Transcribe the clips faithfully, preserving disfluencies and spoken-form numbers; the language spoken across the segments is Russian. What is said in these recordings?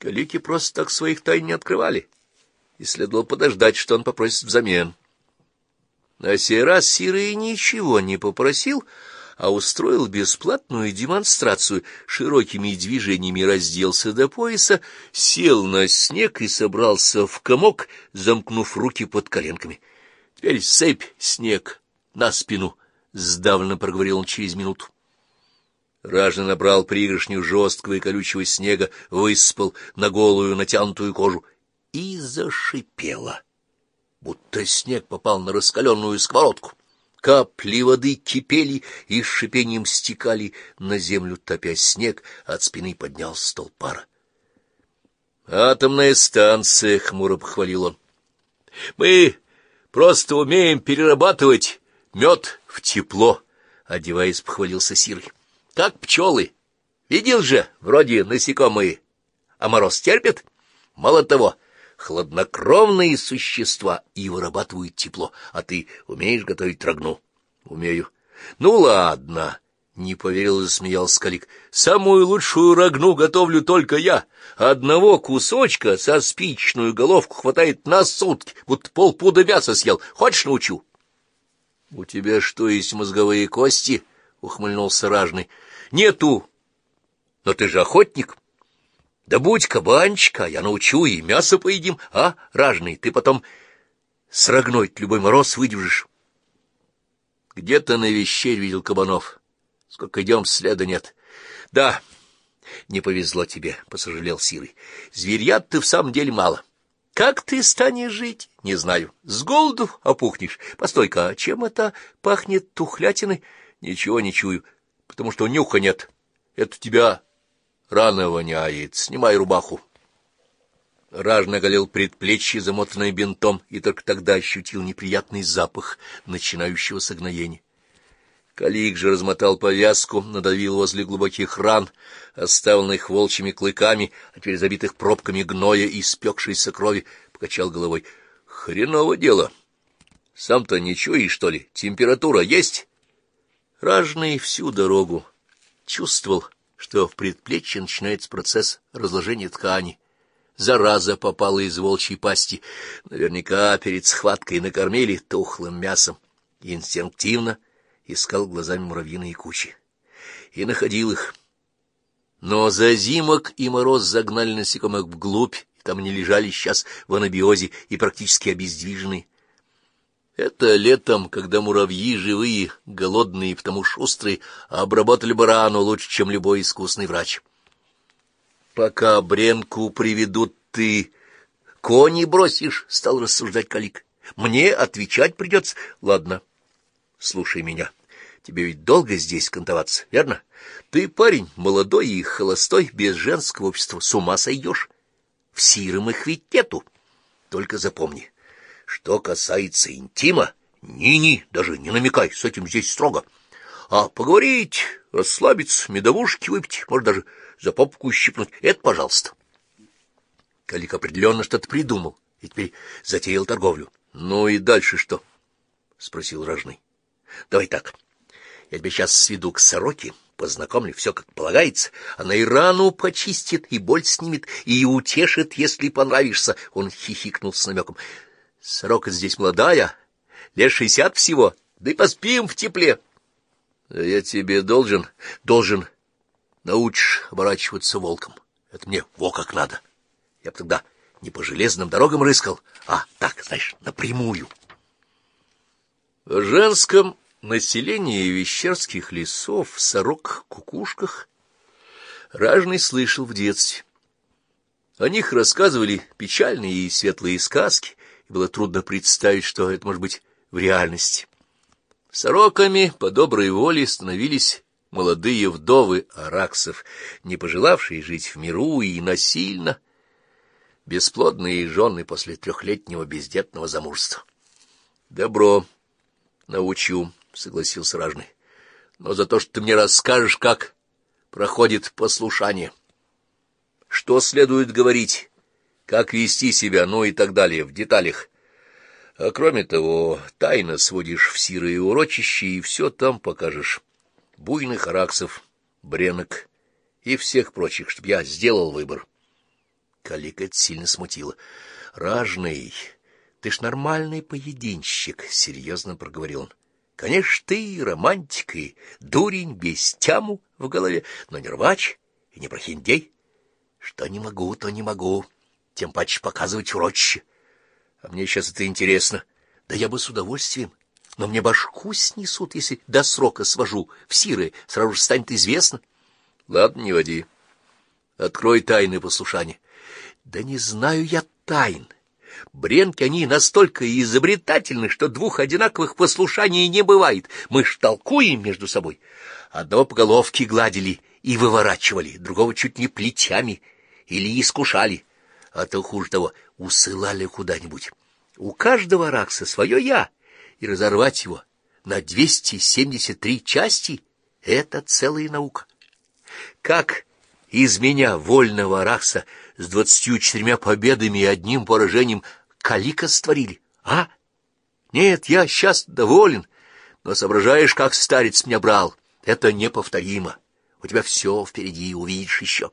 Калики просто так своих тайн не открывали, и следовало подождать, что он попросит взамен. На сей раз Сирый ничего не попросил, а устроил бесплатную демонстрацию, широкими движениями разделся до пояса, сел на снег и собрался в комок, замкнув руки под коленками. — Теперь сыпь снег на спину, — сдавленно проговорил он через минуту. Ражный набрал пригоршню жесткого и колючего снега, высыпал на голую натянутую кожу и зашипело, будто снег попал на раскаленную сковородку. Капли воды кипели и с шипением стекали на землю, топя снег, от спины поднял стол пара. «Атомная станция», — хмуро похвалил он. «Мы просто умеем перерабатывать мед в тепло», — одеваясь, похвалился Сирый. «Как пчелы. Видел же, вроде насекомые, а мороз терпят. Мало того, хладнокровные существа и вырабатывают тепло. А ты умеешь готовить рагну?» «Умею». «Ну, ладно», — не поверил и засмеялся Калик. «Самую лучшую рагну готовлю только я. Одного кусочка со спичечную головку хватает на сутки, будто полпуда мяса съел. Хочешь, научу?» «У тебя что, есть мозговые кости?» — ухмыльнулся Ражный. «Нету. Но ты же охотник. Да будь кабанчика, я научу, и мясо поедим. А, Ражный, ты потом с рогной любой мороз выдержишь». «Где-то на вещерь видел кабанов. Сколько идем, следа нет». «Да, не повезло тебе», — посожалел Сирый. «Зверят ты в самом деле мало. Как ты станешь жить? Не знаю. С голоду опухнешь. Постой-ка, а чем это пахнет тухлятиной? Ничего не чую, потому что нюха нет. Это у тебя рано воняет. Снимай рубаху». Ражный оголил предплечье, замотанное бинтом, и только тогда ощутил неприятный запах начинающегося гноения. Калик же размотал повязку, надавил возле глубоких ран, оставленных волчьими клыками, а теперь забитых пробками гноя и спекшейся крови, покачал головой. — Хреново дело. Сам-то не чуешь, что ли? Температура есть? Ражный всю дорогу чувствовал, что в предплечье начинается процесс разложения ткани. Зараза попала из волчьей пасти. Наверняка перед схваткой накормили тухлым мясом. И инстинктивно искал глазами муравьиные кучи. И находил их. Но зазимок и мороз загнали насекомых вглубь, и там они лежали сейчас в анабиозе и практически обездвижены. Это летом, когда муравьи живые, голодные и потому шустрые, обработали бы рану лучше, чем любой искусный врач. «Пока Бренку приведут, ты кони бросишь», — стал рассуждать Калик. «Мне отвечать придется. Ладно, слушай меня. Тебе ведь долго здесь кантоваться, верно? Ты парень молодой и холостой, без женского общества. С ума сойдешь. В Сиром их ведь нету. Только запомни, что касается интима, ни-ни, даже не намекай, с этим здесь строго. А поговорить, расслабиться, медовушки выпить, может, даже за попку щипнуть — это пожалуйста». Калик определенно что-то придумал и теперь затеял торговлю. — Ну и дальше что? — спросил Ражный. — Давай так. Я тебя сейчас сведу к сороке, познакомлю, все как полагается. Она и рану почистит, и боль снимет, и утешит, если понравишься. Он хихикнул с намеком. — Сорока здесь молодая, лет шестьдесят всего, да и поспим в тепле. — Я тебе должен? — Должен. Научишь оборачиваться волком. Это мне во как надо. Я б тогда не по железным дорогам рыскал, а так, знаешь, напрямую. В женском населении вещерских лесов, сорок, кукушках Ражный слышал в детстве. О них рассказывали печальные и светлые сказки, и было трудно представить, что это может быть в реальности. Сороками по доброй воле становились молодые вдовы араксов, не пожелавшие жить в миру и насильно, бесплодные жены после трехлетнего бездетного замужества. — Добро, научу, — согласился Ражный. — Но за то, что ты мне расскажешь, как проходит послушание, что следует говорить, как вести себя, ну и так далее, в деталях. А кроме того, тайно сводишь в сирое урочище и все там покажешь. Буйных араксов, бренок и всех прочих, чтоб я сделал выбор. Калика это сильно смутило. — Ражный, ты ж нормальный поединщик, — серьезно проговорил он. — Конечно, ты романтик и дурень без тяму в голове, но не рвач и не прохиндей. Что не могу, то не могу, тем паче показывать урочище. А мне сейчас это интересно. Да я бы с удовольствием, но мне башку снесут, если до срока свожу в сиры, сразу же станет известно. Ладно, не води. Открой тайны послушания. Да не знаю я тайн. Бренки, они настолько изобретательны, что двух одинаковых послушаний не бывает. Мы ж толкуем между собой. Одного по головке гладили и выворачивали, другого чуть не плетями или искушали, а то, хуже того, усылали куда-нибудь. У каждого ракса свое «я», и разорвать его на двести семьдесят три части — это целая наука. Как из меня, вольного ракса, с двадцатью четырьмя победами и одним поражением Калика створили, а? Нет, я сейчас доволен, но соображаешь, как старец меня брал. Это неповторимо. У тебя все впереди, увидишь еще.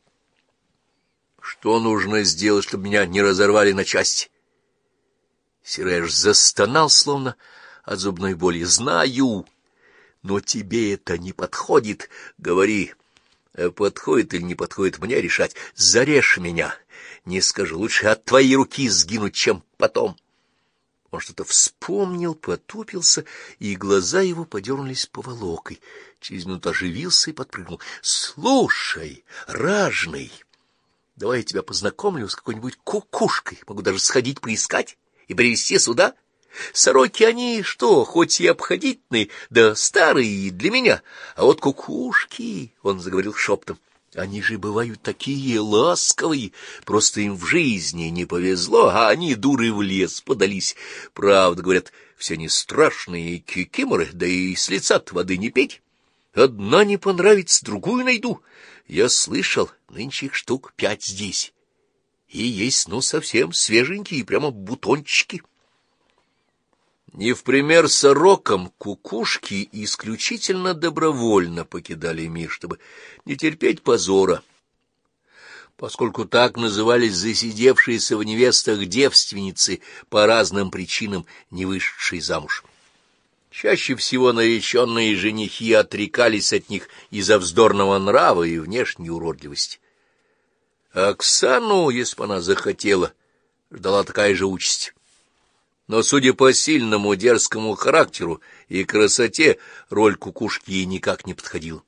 Что нужно сделать, чтобы меня не разорвали на части? Сереж застонал, словно от зубной боли. Знаю, но тебе это не подходит. Говори, а подходит или не подходит, мне решать. Зарежь меня. Не скажу, лучше от твоей руки сгинуть, чем потом. Он что-то вспомнил, потупился, и глаза его подернулись поволокой. Через минуту оживился и подпрыгнул. — Слушай, ражный, давай я тебя познакомлю с какой-нибудь кукушкой. Могу даже сходить поискать и привезти сюда. Сороки они что, хоть и обходительные, да старые для меня, а вот кукушки, — он заговорил шептом, — они же бывают такие ласковые, просто им в жизни не повезло, а они, дуры, в лес подались. Правда, говорят, все они страшные кикиморы, да и с лица-то воды не петь. Одна не понравится, другую найду. Я слышал, нынче их штук пять здесь. И есть, ну, совсем свеженькие, прямо бутончики. Не в пример сорокам, кукушки исключительно добровольно покидали мир, чтобы не терпеть позора. Поскольку так назывались засидевшиеся в невестах девственницы, по разным причинам не вышедшие замуж. Чаще всего нареченные женихи отрекались от них из-за вздорного нрава и внешней уродливости. Оксану, если бы она захотела, ждала такая же участь. Но, судя по сильному дерзкому характеру и красоте, роль кукушки ей никак не подходила.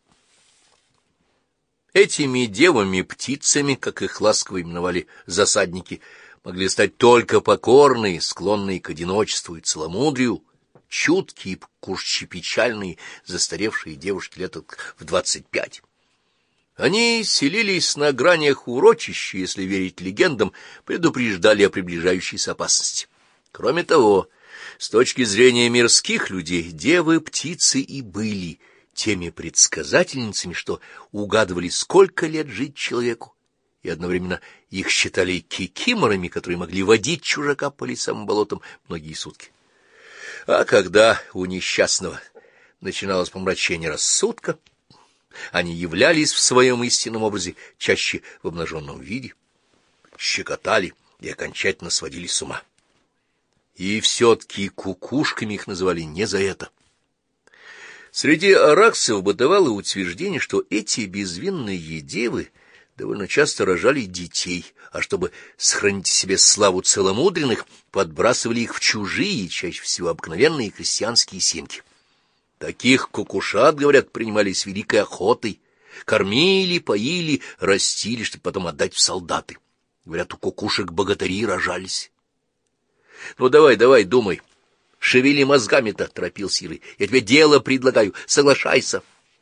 Этими девами-птицами, как их ласково именовали засадники, могли стать только покорные, склонные к одиночеству и целомудрию, чуткие и кукушчи-печальные, застаревшие девушки лет в двадцать пять. Они селились на гранях урочища, если верить легендам, предупреждали о приближающейся опасности. Кроме того, с точки зрения мирских людей, девы-птицы и были теми предсказательницами, что угадывали, сколько лет жить человеку, и одновременно их считали кикиморами, которые могли водить чужака по лесам и болотам многие сутки. А когда у несчастного начиналось помрачение рассудка, они являлись в своем истинном образе чаще в обнаженном виде, щекотали и окончательно сводили с ума. И все-таки кукушками их называли не за это. Среди араксов бытовало утверждение, что эти безвинные девы довольно часто рожали детей, а чтобы сохранить себе славу целомудренных, подбрасывали их в чужие, чаще всего обыкновенные крестьянские семьи. Таких кукушат, говорят, принимали с великой охотой, кормили, поили, растили, чтобы потом отдать в солдаты. Говорят, у кукушек богатыри рожались. — Ну, давай, давай, думай. Шевели мозгами-то, — торопил Сирый. — Я тебе дело предлагаю, соглашайся.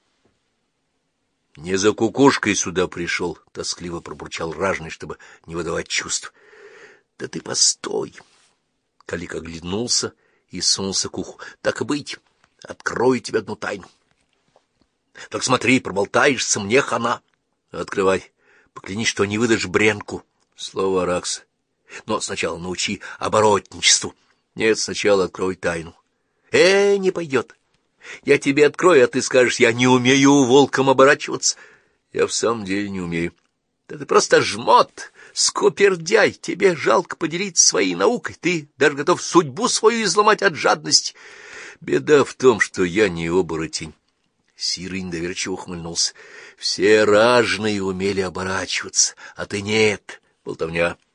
— Не за кукушкой сюда пришел, — тоскливо пробурчал ражный, чтобы не выдавать чувств. — Да ты постой. Калик оглянулся и сунулся к уху. — Так и быть, открою тебе одну тайну. — Так смотри, проболтаешься, мне хана. — Открывай. Поклянись, что не выдашь бренку. Слово Аракса. Но сначала научи оборотничеству. Нет, сначала открой тайну. Э, не пойдет. Я тебе открою, а ты скажешь, я не умею волком оборачиваться. Я в самом деле не умею. Да ты просто жмот, скупердяй, тебе жалко поделиться своей наукой, ты даже готов судьбу свою изломать от жадности. Беда в том, что я не оборотень. Сирый недоверчиво ухмыльнулся. Все ражные умели оборачиваться, а ты нет, болтовня.